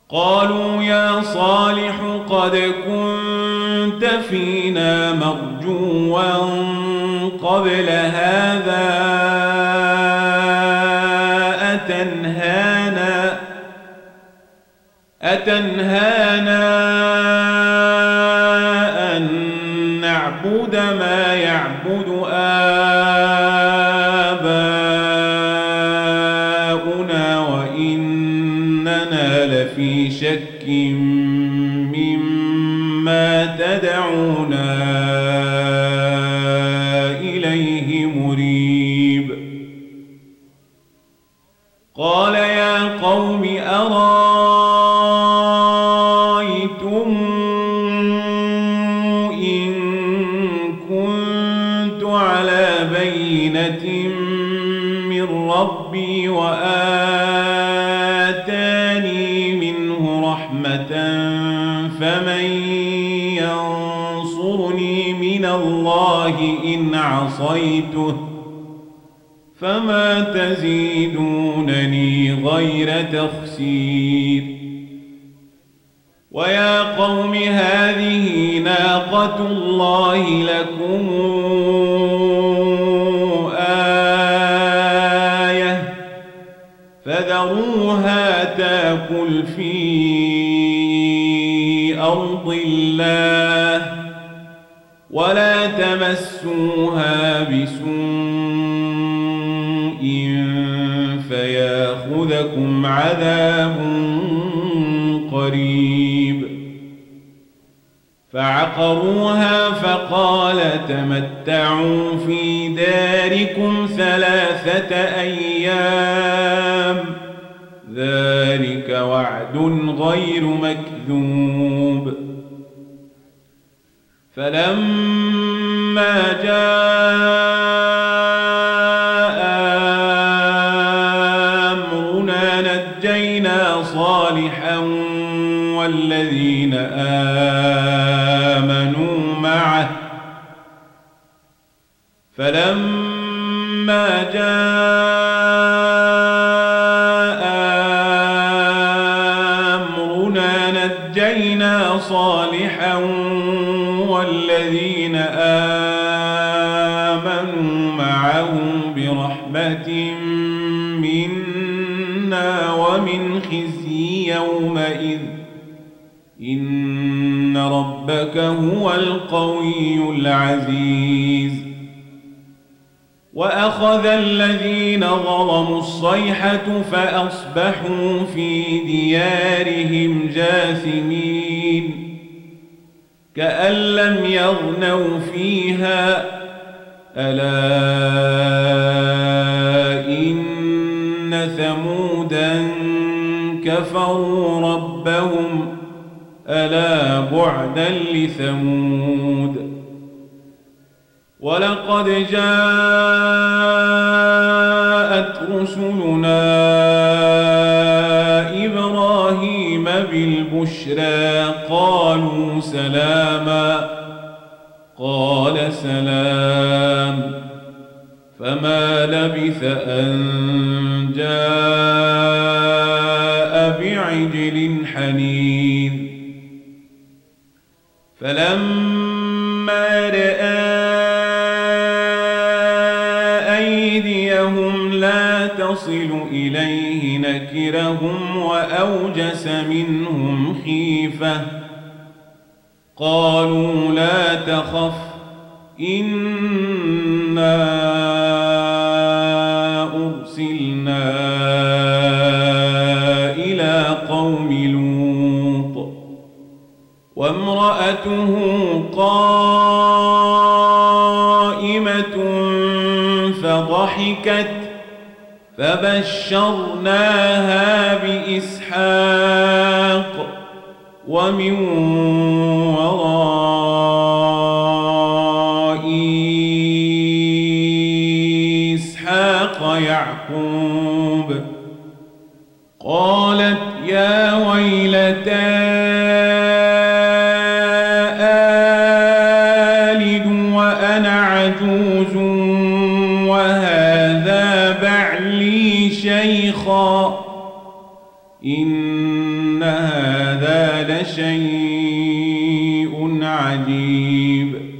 قالوا يا صالح قد كنت فينا مرجوا قبل هذا أتنهانا أن نعبد ما يعبد آباؤنا وإننا لفي شك مما تدعونا إليه مريب. قال يا قوم أرأيتم إن كنت على بينة من ربي وآتاني منه رحمة فمن ينصرني من الله إن عصيته فما تزيدونني غير تخسير. ويا قوم هذه ناقة الله لكم آية فذروها تاكل في أرض الله ولا تمسوها بسوء فياخذكم عذاب قريب. فعقروها فقال تمتعوا في داركم 3 أيام ذلك وعد غير مكذوب. فلما جاء أمرنا نجينا صالحا والذين آمنوا معه والذين آمنوا معه برحمة منا ومن خزي يومئذ إن ربك هو القوي العزيز. وأخذ الذين ظلموا الصيحة فأصبحوا في ديارهم جاثمين كأن لم يغنوا فيها ألا إن ثمودا كفروا ربهم ألا بعدا لثمود. ولقد جاءت رسلنا إبراهيم بالبشرى قالوا سلاما قال سلام فما لبث أن جاء بعجل حنيذ. فلما رأى أيديهم لا تصل إليه نكرهم وأوجس منهم خيفة قالوا لا تخف إنا أرسلنا إلى قوم لوط وامرأته قائمة فضحكت فبشرناها بإسحاق ومن وراء إسحاق يعقوب. قالت يا ويلتى آلد وأنا عجوز وهذا بعلي شيخا إن لشيء عجيب